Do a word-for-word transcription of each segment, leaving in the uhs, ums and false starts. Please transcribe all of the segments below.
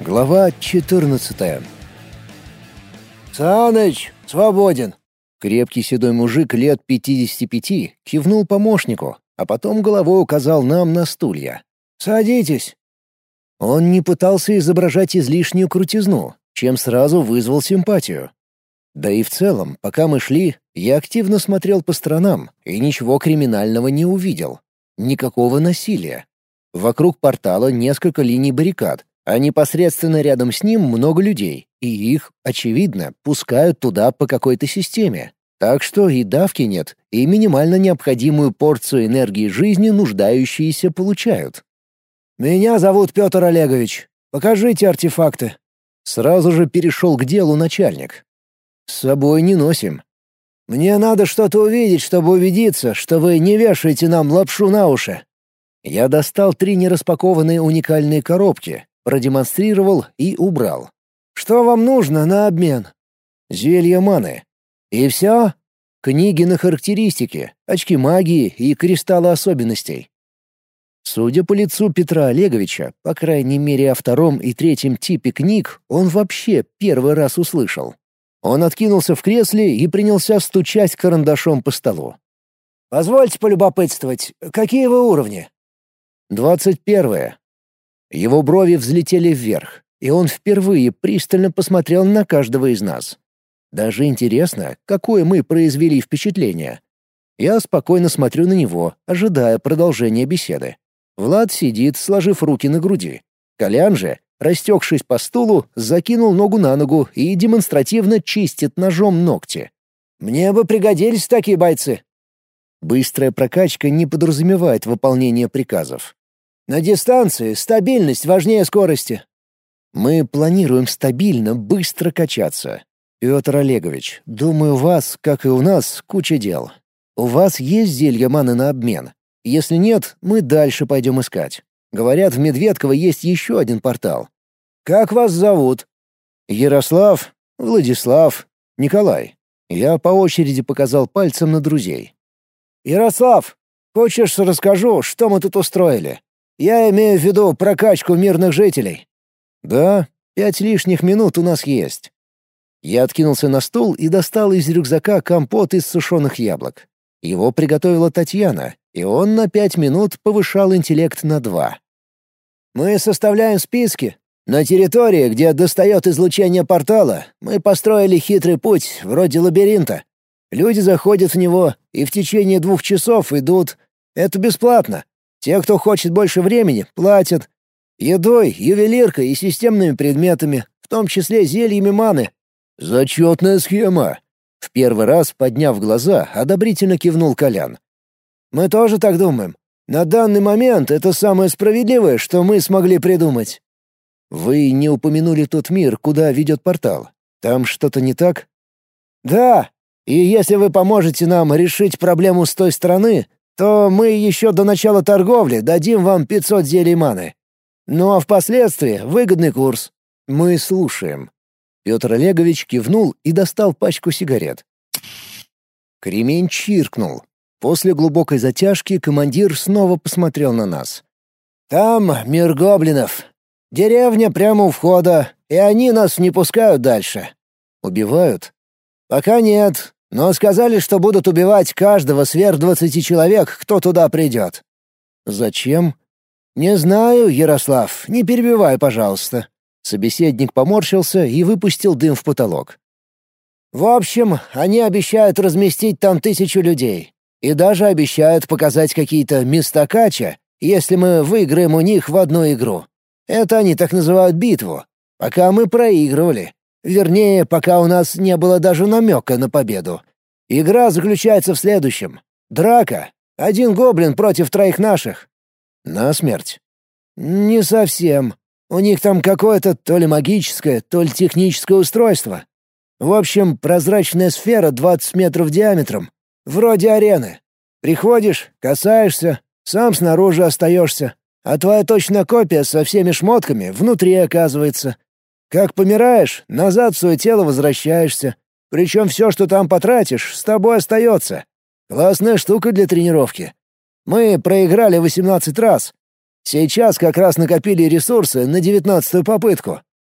Глава четырнадцатая. «Саныч, свободен!» Крепкий седой мужик лет пятидесяти пяти кивнул помощнику, а потом головой указал нам на стулья. «Садитесь!» Он не пытался изображать излишнюю крутизну, чем сразу вызвал симпатию. Да и в целом, пока мы шли, я активно смотрел по сторонам и ничего криминального не увидел. Никакого насилия. Вокруг портала несколько линий баррикад, а непосредственно рядом с ним много людей, и их, очевидно, пускают туда по какой-то системе. Так что и давки нет, и минимально необходимую порцию энергии жизни нуждающиеся получают. «Меня зовут Петр Олегович. Покажите артефакты». Сразу же перешел к делу начальник. «С собой не носим». «Мне надо что-то увидеть, чтобы убедиться, что вы не вешаете нам лапшу на уши». Я достал три нераспакованные уникальные коробки, продемонстрировал и убрал. «Что вам нужно на обмен?» «Зелье маны». «И все?» «Книги на характеристики, очки магии и кристаллы особенностей». Судя по лицу Петра Олеговича, по крайней мере о втором и третьем типе книг, он вообще первый раз услышал. Он откинулся в кресле и принялся стучать карандашом по столу. «Позвольте полюбопытствовать, какие вы уровни?» «Двадцать первое». Его брови взлетели вверх, и он впервые пристально посмотрел на каждого из нас. Даже интересно, какое мы произвели впечатление. Я спокойно смотрю на него, ожидая продолжения беседы. Влад сидит, сложив руки на груди. Колян же, растекшись по стулу, закинул ногу на ногу и демонстративно чистит ножом ногти. «Мне бы пригодились такие бойцы». Быстрая прокачка не подразумевает выполнение приказов. «На дистанции стабильность важнее скорости». Мы планируем стабильно, быстро качаться. Петр Олегович, думаю, у вас, как и у нас, куча дел. У вас есть зелье маны на обмен? Если нет, мы дальше пойдем искать. Говорят, в Медведково есть еще один портал. Как вас зовут? Ярослав, Владислав, Николай. Я по очереди показал пальцем на друзей. Ярослав, хочешь, расскажу, что мы тут устроили? Я имею в виду прокачку мирных жителей. Да, пять лишних минут у нас есть. Я откинулся на стул и достал из рюкзака компот из сушеных яблок. Его приготовила Татьяна, и он на пять минут повышал интеллект на два. Мы составляем списки. На территории, где достает излучение портала, мы построили хитрый путь, вроде лабиринта. Люди заходят в него и в течение двух часов идут. Это бесплатно. Те, кто хочет больше времени, платят. Едой, ювелиркой и системными предметами, в том числе зельями маны. Зачетная схема. В первый раз, подняв глаза, одобрительно кивнул Колян. «Мы тоже так думаем. На данный момент это самое справедливое, что мы смогли придумать». «Вы не упомянули тот мир, куда ведет портал. Там что-то не так?» «Да. И если вы поможете нам решить проблему с той стороны, то мы еще до начала торговли дадим вам пятьсот зелий маны. Ну а впоследствии выгодный курс». «Мы слушаем». Петр Олегович кивнул и достал пачку сигарет. Кремень чиркнул. После глубокой затяжки командир снова посмотрел на нас. «Там мир гоблинов. Деревня прямо у входа, и они нас не пускают дальше». «Убивают?» «Пока нет, но сказали, что будут убивать каждого сверх двадцати человек, кто туда придет». «Зачем?» «Не знаю, Ярослав, не перебивай, пожалуйста». Собеседник поморщился и выпустил дым в потолок. «В общем, они обещают разместить там тысячу людей. И даже обещают показать какие-то места кача, если мы выиграем у них в одну игру. Это они так называют битву. Пока мы проигрывали. Вернее, пока у нас не было даже намека на победу. Игра заключается в следующем. Драка. Один гоблин против троих наших». «Насмерть?» «Не совсем. У них там какое-то то ли магическое, то ли техническое устройство. В общем, прозрачная сфера двадцать метров диаметром. Вроде арены. Приходишь, касаешься, сам снаружи остаешься, а твоя точная копия со всеми шмотками внутри оказывается. Как помираешь, назад в свое тело возвращаешься. Причем все, что там потратишь, с тобой остается. Классная штука для тренировки. Мы проиграли восемнадцать раз. Сейчас как раз накопили ресурсы на девятнадцатую попытку.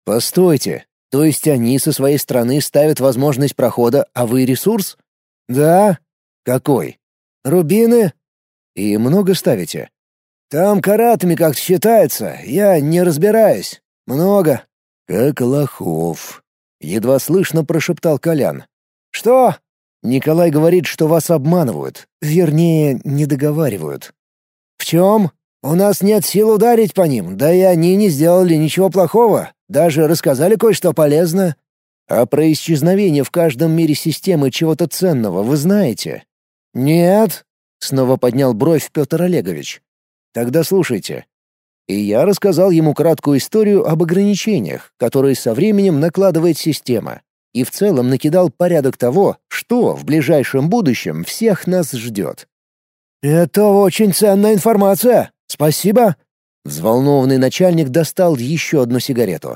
Постойте, то есть они со своей стороны ставят возможность прохода, а вы ресурс? Да. Какой? Рубины. И много ставите? Там каратами как-то считается, я не разбираюсь. Много. Как лохов. Едва слышно прошептал Колян. Что? Николай говорит, что вас обманывают. Вернее, не договаривают. В чем? У нас нет сил ударить по ним, да и они не сделали ничего плохого. Даже рассказали кое-что полезное. А про исчезновение в каждом мире системы чего-то ценного вы знаете? Нет. Снова поднял бровь Петр Олегович. Тогда слушайте. И я рассказал ему краткую историю об ограничениях, которые со временем накладывает система, и в целом накидал порядок того, что в ближайшем будущем всех нас ждет. «Это очень ценная информация. Спасибо». Взволнованный начальник достал еще одну сигарету.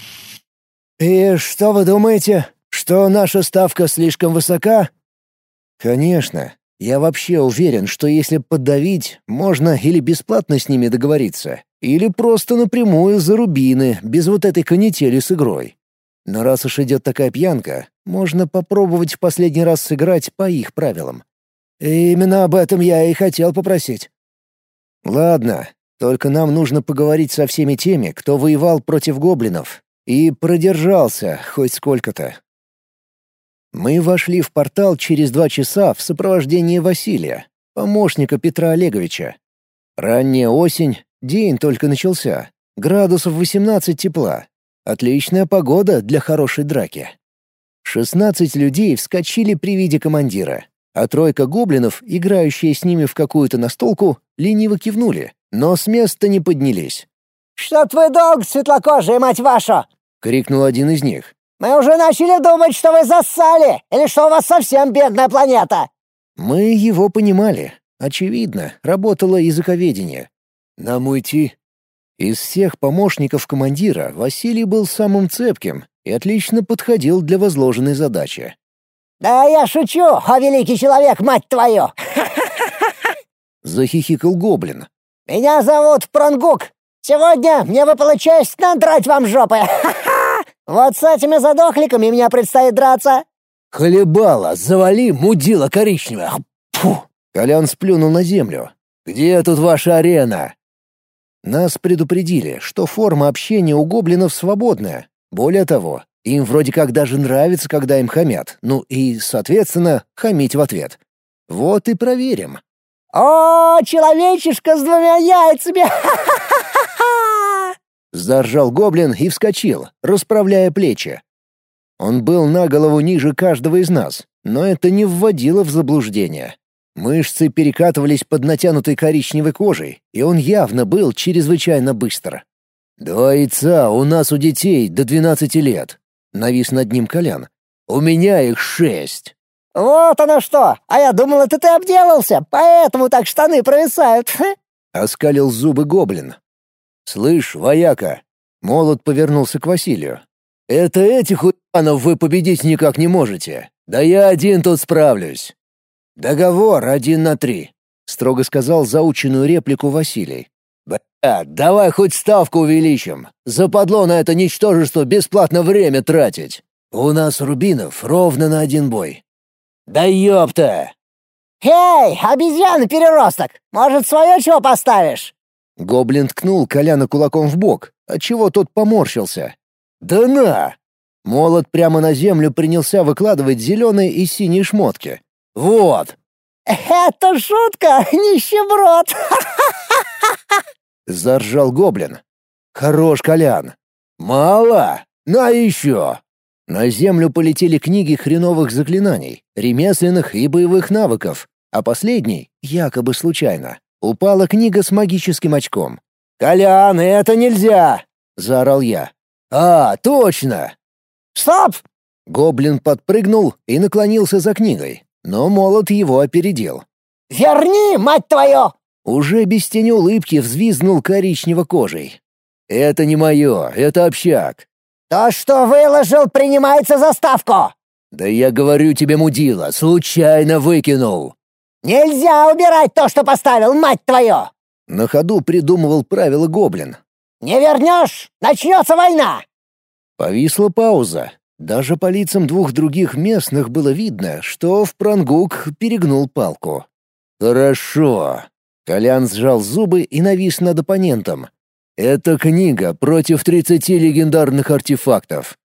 «И что вы думаете, что наша ставка слишком высока?» «Конечно. Я вообще уверен, что если поддавить, можно или бесплатно с ними договориться, или просто напрямую за рубины, без вот этой канители с игрой. Но раз уж идет такая пьянка, можно попробовать в последний раз сыграть по их правилам». И именно об этом я и хотел попросить. «Ладно, только нам нужно поговорить со всеми теми, кто воевал против гоблинов и продержался хоть сколько-то». Мы вошли в портал через два часа в сопровождении Василия, помощника Петра Олеговича. Ранняя осень, день только начался, градусов восемнадцать тепла. Отличная погода для хорошей драки. Шестнадцать людей вскочили при виде командира, а тройка гоблинов, играющие с ними в какую-то настолку, лениво кивнули, но с места не поднялись. «Что твой долг, светлокожая, мать вашу?» — крикнул один из них. «Мы уже начали думать, что вы зассали, или что у вас совсем бедная планета!» Мы его понимали. Очевидно, работало языковедение. «Нам уйти?» Из всех помощников командира Василий был самым цепким и отлично подходил для возложенной задачи. «Да я шучу, о великий человек, мать твою!» Захихикал гоблин. «Меня зовут Пронгук. Сегодня мне выпала честь надрать вам жопы. Вот с этими задохликами мне предстоит драться». «Хлебало, завали, мудила коричневая!» Фу. Колян сплюнул на землю. «Где тут ваша арена?» Нас предупредили, что форма общения у гоблинов свободная. Более того, им вроде как даже нравится, когда им хамят. Ну и, соответственно, хамить в ответ. Вот и проверим. «О, человечишка с двумя яйцами! Заржал гоблин и вскочил, расправляя плечи. Он был на голову ниже каждого из нас, но это не вводило в заблуждение. Мышцы перекатывались под натянутой коричневой кожей, и он явно был чрезвычайно быстр. «Два яйца у нас у детей до двенадцати лет», — навис над ним Колян. «У меня их шесть». «Вот оно что! А я думал, это ты обделался, поэтому так штаны провисают!» — оскалил зубы гоблин. «Слышь, вояка!» — Молот повернулся к Василию. «Это этих хуянов вы победить никак не можете. Да я один тут справлюсь». «Договор один на три», — строго сказал заученную реплику Василий. «Бля, давай хоть ставку увеличим. Западло на это ничтожество бесплатно время тратить. У нас рубинов ровно на один бой». «Да ёпта!» «Эй, обезьяна-переросток! Может, свое чего поставишь?» Гоблин ткнул Коляна кулаком в бок, отчего тот поморщился. «Да на!» Молот прямо на землю принялся выкладывать зеленые и синие шмотки. «Вот!» «Это шутка, нищеброд!» Заржал гоблин. «Хорош, Колян!» «Мало? На еще!» На землю полетели книги хреновых заклинаний, ремесленных и боевых навыков, а последней, якобы случайно, упала книга с магическим очком. «Колян, это нельзя!» — заорал я. «А, точно!» «Стоп!» Гоблин подпрыгнул и наклонился за книгой, но молот его опередил. «Верни, мать твою!» Уже без тени улыбки взвизгнул коричнево-кожей. «Это не мое, это общак». «То, что выложил, принимается за ставку!» «Да я говорю тебе, мудила, случайно выкинул!» «Нельзя убирать то, что поставил, мать твою!» На ходу придумывал правила гоблин. «Не вернешь — начнется война!» Повисла пауза. Даже по лицам двух других местных было видно, что Впронгук перегнул палку. «Хорошо». Колян сжал зубы и навис над оппонентом. «Это книга против тридцати легендарных артефактов».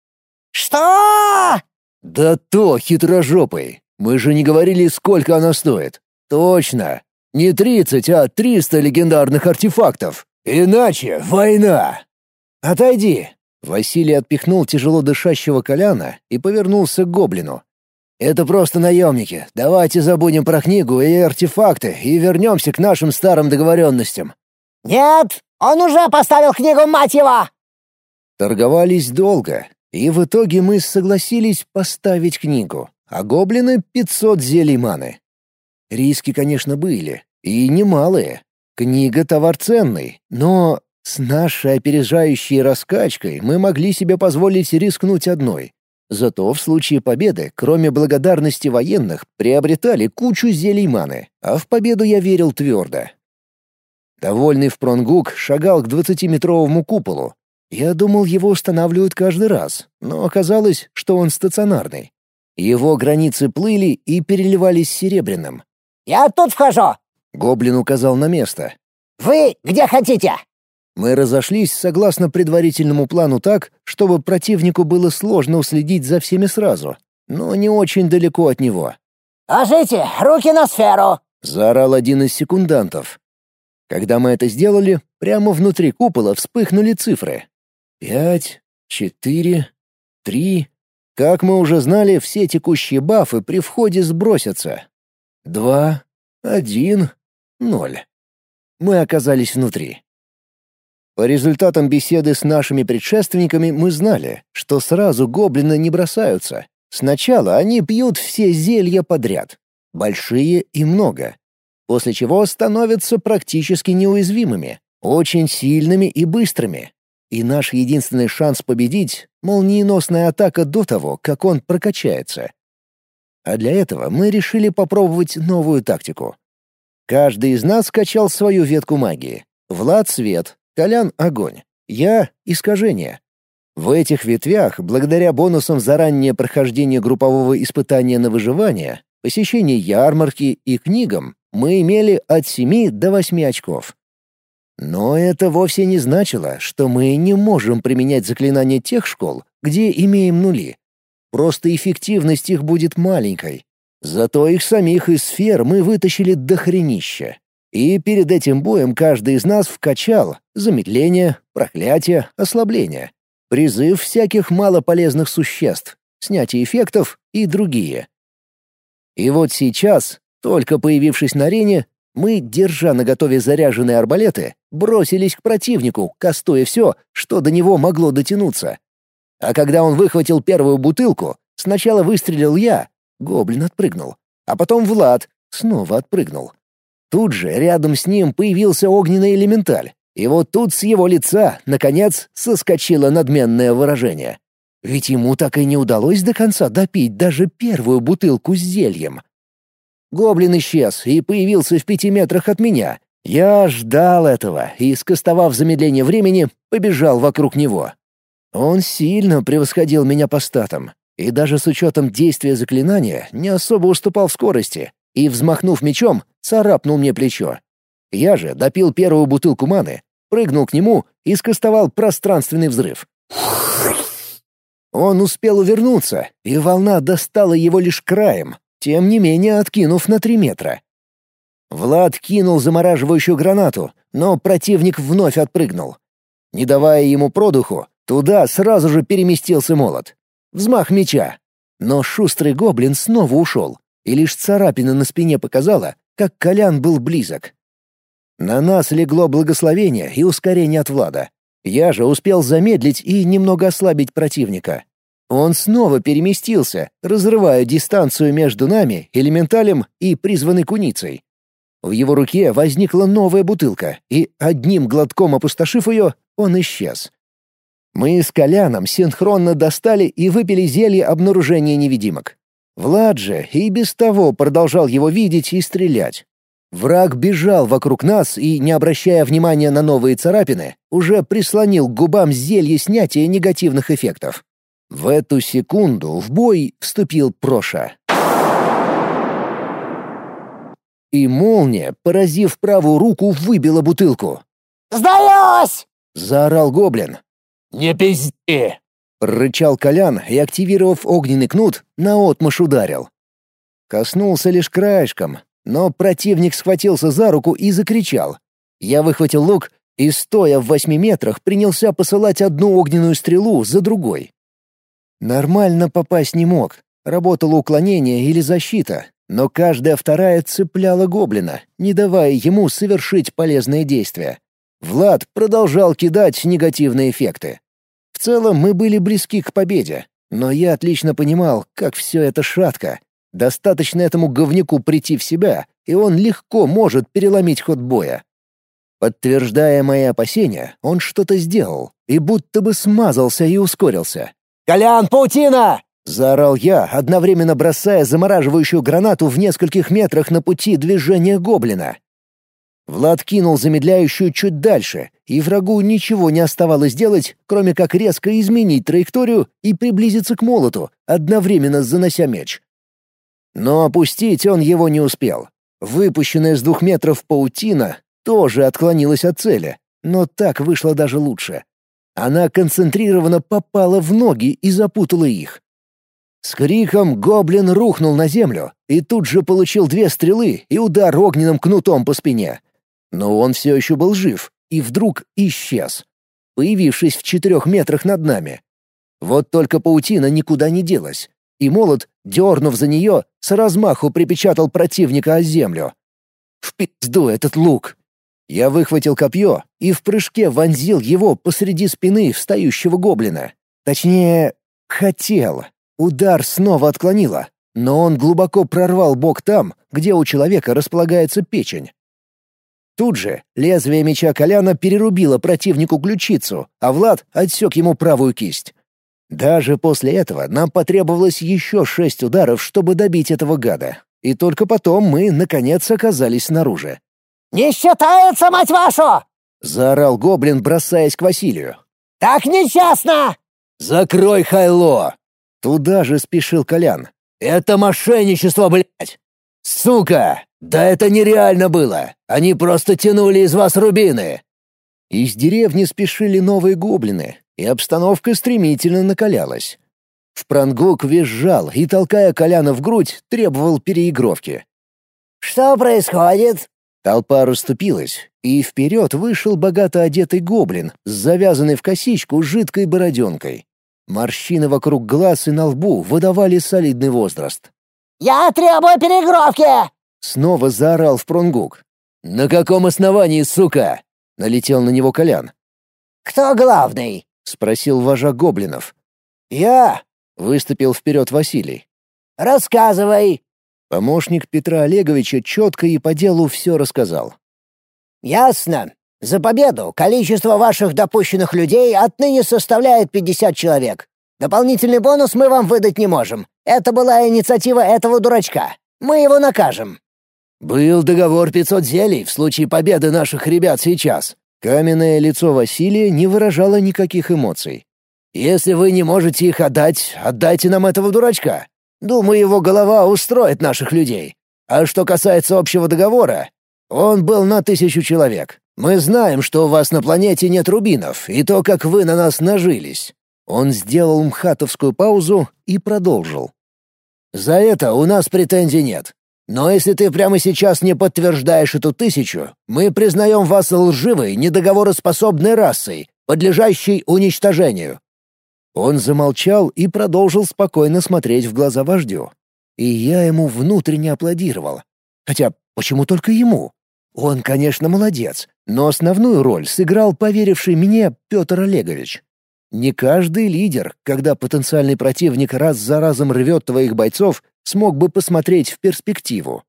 «Что?» «Да то, хитрожопый. Мы же не говорили, сколько она стоит». «Точно. Не тридцать, а триста легендарных артефактов. Иначе война». «Отойди». Василий отпихнул тяжело дышащего Коляна и повернулся к гоблину. «Это просто наемники. Давайте забудем про книгу и артефакты и вернемся к нашим старым договоренностям». «Нет, он уже поставил книгу, мать его!» Торговались долго, и в итоге мы согласились поставить книгу, а гоблины — пятьсот зелий маны. Риски, конечно, были, и немалые. Книга — товар ценный, но с нашей опережающей раскачкой мы могли себе позволить рискнуть одной. Зато в случае победы, кроме благодарности военных, приобретали кучу зелий маны, а в победу я верил твердо. Довольный Впронгук шагал к двадцатиметровому куполу. Я думал, его устанавливают каждый раз, но оказалось, что он стационарный. Его границы плыли и переливались серебряным. «Я тут вхожу!» — гоблин указал на место. «Вы где хотите?» Мы разошлись согласно предварительному плану так, чтобы противнику было сложно уследить за всеми сразу, но не очень далеко от него. «Ложите руки на сферу!» — заорал один из секундантов. Когда мы это сделали, прямо внутри купола вспыхнули цифры. Пять, четыре, три. Как мы уже знали, все текущие бафы при входе сбросятся. Два, один, ноль. Мы оказались внутри. По результатам беседы с нашими предшественниками мы знали, что сразу гоблины не бросаются. Сначала они пьют все зелья подряд. Большие и много. После чего становятся практически неуязвимыми, очень сильными и быстрыми. И наш единственный шанс победить — молниеносная атака до того, как он прокачается. А для этого мы решили попробовать новую тактику. Каждый из нас качал свою ветку магии. Влад — свет, Колян — огонь, я — искажение. В этих ветвях, благодаря бонусам за раннее прохождение группового испытания на выживание, посещение ярмарки и книгам, мы имели от семи до восьми очков. Но это вовсе не значило, что мы не можем применять заклинания тех школ, где имеем нули. Просто эффективность их будет маленькой. Зато их самих из сфер мы вытащили дохренища. И перед этим боем каждый из нас вкачал замедление, проклятие, ослабление, призыв всяких малополезных существ, снятие эффектов и другие. И вот сейчас, только появившись на арене, мы, держа наготове заряженные арбалеты, бросились к противнику, кастуя все, что до него могло дотянуться. А когда он выхватил первую бутылку, сначала выстрелил я, гоблин отпрыгнул, а потом Влад снова отпрыгнул. Тут же рядом с ним появился огненный элементаль, и вот тут с его лица, наконец, соскочило надменное выражение. Ведь ему так и не удалось до конца допить даже первую бутылку с зельем. Гоблин исчез и появился в пяти метрах от меня. Я ждал этого и, скостовав замедление времени, побежал вокруг него. Он сильно превосходил меня по статам, и даже с учетом действия заклинания не особо уступал в скорости, и, взмахнув мечом, царапнул мне плечо. Я же допил первую бутылку маны, прыгнул к нему и скостовал пространственный взрыв. Он успел увернуться, и волна достала его лишь краем, тем не менее откинув на три метра. Влад кинул замораживающую гранату, но противник вновь отпрыгнул. Не давая ему продуху, туда сразу же переместился молот. Взмах меча. Но шустрый гоблин снова ушел, и лишь царапина на спине показала, как Колян был близок. На нас легло благословение и ускорение от Влада. Я же успел замедлить и немного ослабить противника. Он снова переместился, разрывая дистанцию между нами, элементалем и призванной куницей. В его руке возникла новая бутылка, и одним глотком опустошив ее, он исчез. Мы с Коляном синхронно достали и выпили зелье обнаружения невидимок. Влад же и без того продолжал его видеть и стрелять. Враг бежал вокруг нас и, не обращая внимания на новые царапины, уже прислонил к губам зелье снятия негативных эффектов. В эту секунду в бой вступил Проша. И молния, поразив правую руку, выбила бутылку. «Сдаюсь!» — заорал гоблин. «Не пизди!» — прорычал Колян и, активировав огненный кнут, наотмашь ударил. Коснулся лишь краешком, но противник схватился за руку и закричал. Я выхватил лук и, стоя в восьми метрах, принялся посылать одну огненную стрелу за другой. Нормально попасть не мог. Работало уклонение или защита, но каждая вторая цепляла гоблина, не давая ему совершить полезные действия. Влад продолжал кидать негативные эффекты. В целом мы были близки к победе, но я отлично понимал, как все это шатко. Достаточно этому говнюку прийти в себя, и он легко может переломить ход боя. Подтверждая мои опасения, он что-то сделал и будто бы смазался и ускорился. «Колян, паутина!» — заорал я, одновременно бросая замораживающую гранату в нескольких метрах на пути движения гоблина. Влад кинул замедляющую чуть дальше, и врагу ничего не оставалось делать, кроме как резко изменить траекторию и приблизиться к молоту, одновременно занося меч. Но опустить он его не успел. Выпущенная с двух метров паутина тоже отклонилась от цели, но так вышло даже лучше. Она концентрированно попала в ноги и запутала их. С криком гоблин рухнул на землю и тут же получил две стрелы и удар огненным кнутом по спине. Но он все еще был жив и вдруг исчез, появившись в четырех метрах над нами. Вот только паутина никуда не делась, и молот, дернув за нее, с размаху припечатал противника о землю. В пизду этот лук! Я выхватил копье и в прыжке вонзил его посреди спины встающего гоблина. Точнее, хотел. Удар снова отклонило, но он глубоко прорвал бок там, где у человека располагается печень. Тут же лезвие меча Коляна перерубило противнику ключицу, а Влад отсек ему правую кисть. Даже после этого нам потребовалось еще шесть ударов, чтобы добить этого гада. И только потом мы, наконец, оказались снаружи. «Не считается, мать вашу!» — заорал гоблин, бросаясь к Василию. «Так нечестно!» «Закрой хайло!» Туда же спешил Колян. «Это мошенничество, блядь! Сука! Да это нереально было! Они просто тянули из вас рубины!» Из деревни спешили новые гоблины, и обстановка стремительно накалялась. Впрангук визжал и, толкая Коляна в грудь, требовал переигровки. «Что происходит?» Толпа расступилась, и вперед вышел богато одетый гоблин с завязанной в косичку жидкой бороденкой. Морщины вокруг глаз и на лбу выдавали солидный возраст. «Я требую переигровки!» Снова заорал Впрангук. «На каком основании, сука?» — налетел на него Колян. «Кто главный?» — спросил вожак гоблинов. «Я!» — выступил вперед Василий. «Рассказывай!» Помощник Петра Олеговича четко и по делу все рассказал. «Ясно. За победу количество ваших допущенных людей отныне составляет пятьдесят человек. Дополнительный бонус мы вам выдать не можем. Это была инициатива этого дурачка. Мы его накажем». «Был договор пятьсот зелий в случае победы наших ребят сейчас». Каменное лицо Василия не выражало никаких эмоций. «Если вы не можете их отдать, отдайте нам этого дурачка. Думаю, его голова устроит наших людей. А что касается общего договора, он был на тысячу человек. Мы знаем, что у вас на планете нет рубинов, и то, как вы на нас нажились». Он сделал мхатовскую паузу и продолжил. «За это у нас претензий нет. Но если ты прямо сейчас не подтверждаешь эту тысячу, мы признаем вас лживой, недоговороспособной расой, подлежащей уничтожению». Он замолчал и продолжил спокойно смотреть в глаза вождю. И я ему внутренне аплодировал. Хотя, почему только ему? Он, конечно, молодец, но основную роль сыграл поверивший мне Петр Олегович. Не каждый лидер, когда потенциальный противник раз за разом рвет твоих бойцов, смог бы посмотреть в перспективу.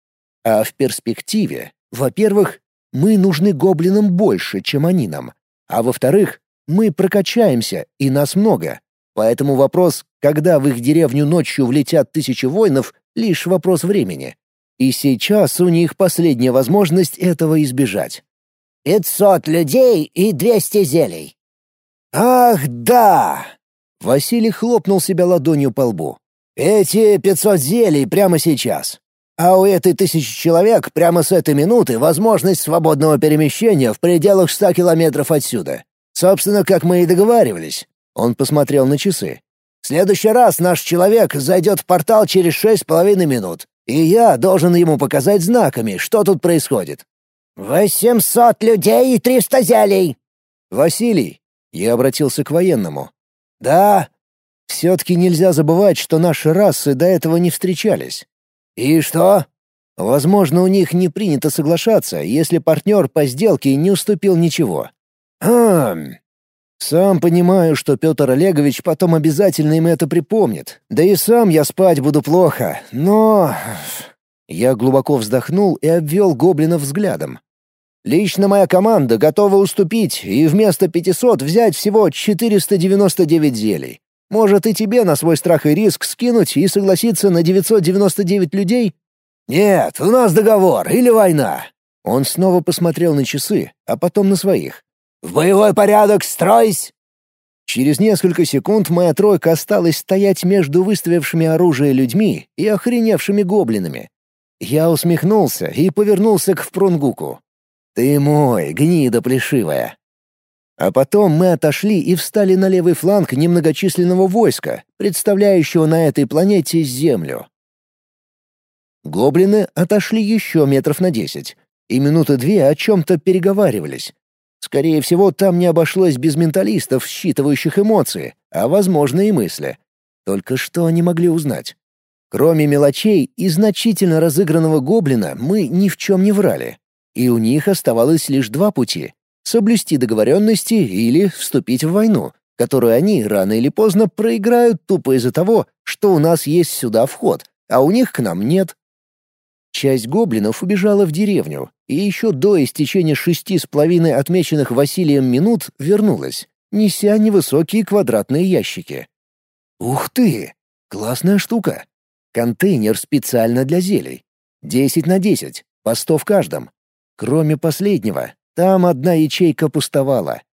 А в перспективе, во-первых, мы нужны гоблинам больше, чем они нам. А во-вторых, мы прокачаемся, и нас много. Поэтому вопрос, когда в их деревню ночью влетят тысячи воинов, лишь вопрос времени. И сейчас у них последняя возможность этого избежать. «Пятьсот людей и двести зелий». «Ах, да!» Василий хлопнул себя ладонью по лбу. «Эти пятьсот зелий прямо сейчас. А у этой тысячи человек прямо с этой минуты возможность свободного перемещения в пределах ста километров отсюда. Собственно, как мы и договаривались». Он посмотрел на часы. «В следующий раз наш человек зайдет в портал через шесть с половиной минут, и я должен ему показать знаками, что тут происходит». «Восемьсот людей и триста зелий». «Василий», — я обратился к военному. «Да?» «Все-таки нельзя забывать, что наши расы до этого не встречались». «И что?» «Возможно, у них не принято соглашаться, если партнер по сделке не уступил ничего». «Хм...» «Сам понимаю, что Петр Олегович потом обязательно им это припомнит. Да и сам я спать буду плохо, но...» Я глубоко вздохнул и обвел гоблинов взглядом. «Лично моя команда готова уступить и вместо пятисот взять всего четыреста девяносто девять зелий. Может, и тебе на свой страх и риск скинуть и согласиться на девятьсот девяносто девять людей?» «Нет, у нас договор или война». Он снова посмотрел на часы, а потом на своих. «В боевой порядок стройсь!» Через несколько секунд моя тройка осталась стоять между выставившими оружие людьми и охреневшими гоблинами. Я усмехнулся и повернулся к Впрунгуку. «Ты мой, гнида плешивая!» А потом мы отошли и встали на левый фланг немногочисленного войска, представляющего на этой планете Землю. Гоблины отошли еще метров на десять, и минуты две о чем-то переговаривались. Скорее всего, там не обошлось без менталистов, считывающих эмоции, а, возможно, и мысли. Только что они могли узнать? Кроме мелочей и значительно разыгранного гоблина, мы ни в чем не врали. И у них оставалось лишь два пути — соблюсти договоренности или вступить в войну, которую они рано или поздно проиграют тупо из-за того, что у нас есть сюда вход, а у них к нам нет. Часть гоблинов убежала в деревню, и еще до истечения шести с половиной отмеченных Василием минут вернулась, неся невысокие квадратные ящики. Ух ты! Классная штука! Контейнер специально для зелий. Десять на десять, по сто в каждом. Кроме последнего, там одна ячейка пустовала.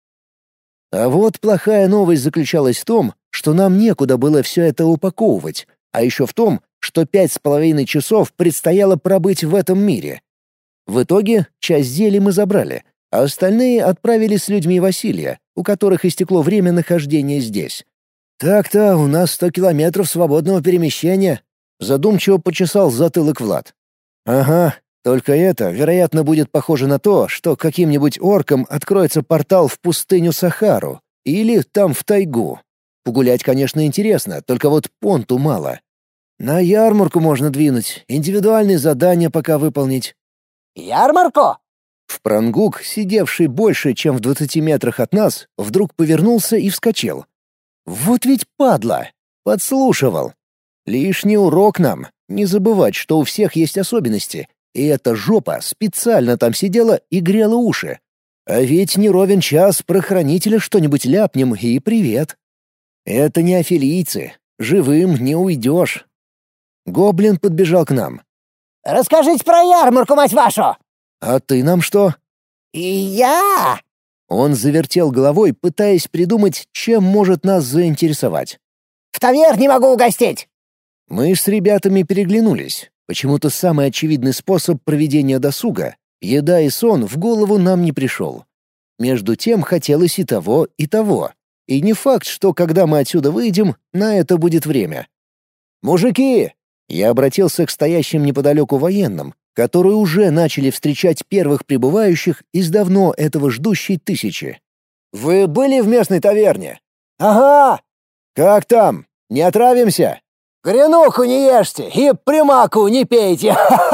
А вот плохая новость заключалась в том, что нам некуда было все это упаковывать, а еще в том, что пять с половиной часов предстояло пробыть в этом мире. В итоге часть зелий мы забрали, а остальные отправили с людьми Василия, у которых истекло время нахождения здесь. «Так-то у нас сто километров свободного перемещения», — задумчиво почесал затылок Влад. «Ага, только это, вероятно, будет похоже на то, что каким-нибудь оркам откроется портал в пустыню Сахару или там в тайгу. Погулять, конечно, интересно, только вот понту мало. На ярмарку можно двинуть, индивидуальные задания пока выполнить». «Ярмарку?» Впрангук, сидевший больше, чем в двадцати метрах от нас, вдруг повернулся и вскочил. «Вот ведь падла! Подслушивал! Лишний урок нам, не забывать, что у всех есть особенности, и эта жопа специально там сидела и грела уши. А ведь не ровен час про хранителя что-нибудь ляпнем и привет. Это не афилийцы, живым не уйдешь». Гоблин подбежал к нам. «Расскажите про ярмарку, мать вашу!» «А ты нам что?» «И я!» Он завертел головой, пытаясь придумать, чем может нас заинтересовать. «В таверне могу угостить!» Мы с ребятами переглянулись. Почему-то самый очевидный способ проведения досуга — еда и сон — в голову нам не пришел. Между тем хотелось и того, и того. И не факт, что когда мы отсюда выйдем, на это будет время. «Мужики!» — я обратился к стоящим неподалеку военным, которые уже начали встречать первых прибывающих из давно этого ждущей тысячи. «Вы были в местной таверне?» «Ага!» «Как там? Не отравимся?» «Гренуху не ешьте и примаку не пейте!»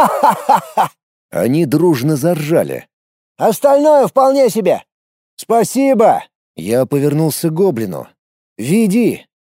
Они дружно заржали. «Остальное вполне себе!» «Спасибо!» — я повернулся к гоблину. «Веди!»